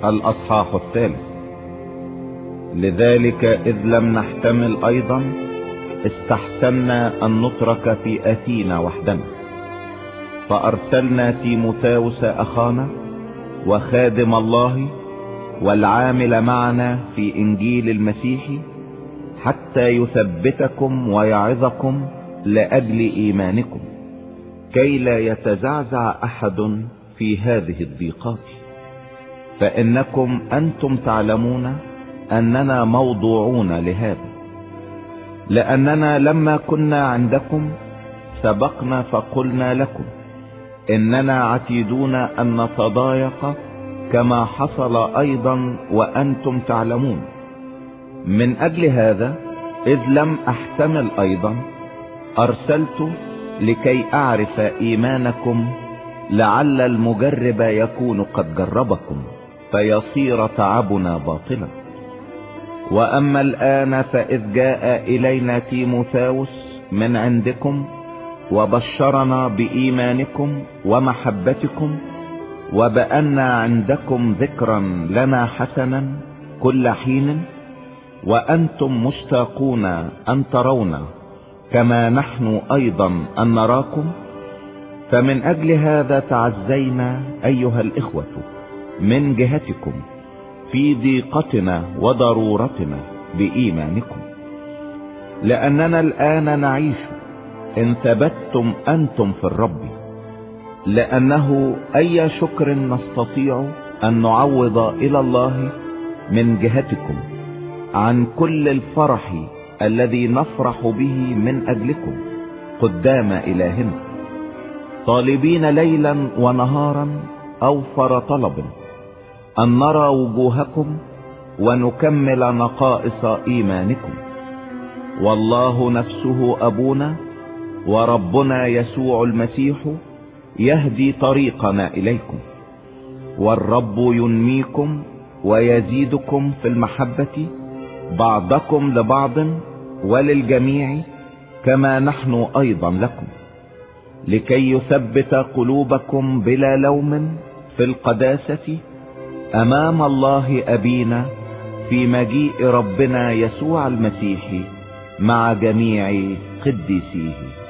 الأصحاح 3. لذلك إذ لم نحتمل أيضا استحسنا أن نترك في أثينا وحدنا، فأرسلنا تيموثاوس أخانا وخادم الله والعامل معنا في إنجيل المسيح، حتى يثبتكم ويعظكم لأجل إيمانكم، كي لا يتزعزع أحد في هذه الضيقات. فإنكم أنتم تعلمون أننا موضوعون لهذا، لأننا لما كنا عندكم سبقنا فقلنا لكم إننا عتيدون أن نتضايق كما حصل أيضا وأنتم تعلمون. من أجل هذا إذ لم أحتمل أيضا أرسلت لكي أعرف إيمانكم، لعل المجرب يكون قد جربكم فيصير تعبنا باطلا. وأما الآن فإذ جاء إلينا تيموثاوس من عندكم وبشرنا بإيمانكم ومحبتكم، وبأن عندكم ذكرا لنا حسنا كل حين، وأنتم مشتاقون أن ترونا كما نحن أيضا أن نراكم. فمن أجل هذا تعزينا أيها الإخوة من جهتكم في ضيقتنا وضرورتنا بإيمانكم، لأننا الآن نعيش إن ثبتتم أنتم في الرب، لأنه أي شكر نستطيع أن نعوض إلى الله من جهتكم عن كل الفرح الذي نفرح به من أجلكم قدام إلهنا، طالبين ليلا ونهارا أوفر طلب أن نرى وجوهكم ونكمل نقائص إيمانكم. والله نفسه أبونا وربنا يسوع المسيح يهدي طريقنا إليكم، والرب ينميكم ويزيدكم في المحبة بعضكم لبعض وللجميع، كما نحن أيضا لكم، لكي يثبت قلوبكم بلا لوم في القداسة أمام الله أبينا في مجيء ربنا يسوع المسيح مع جميع قديسيه.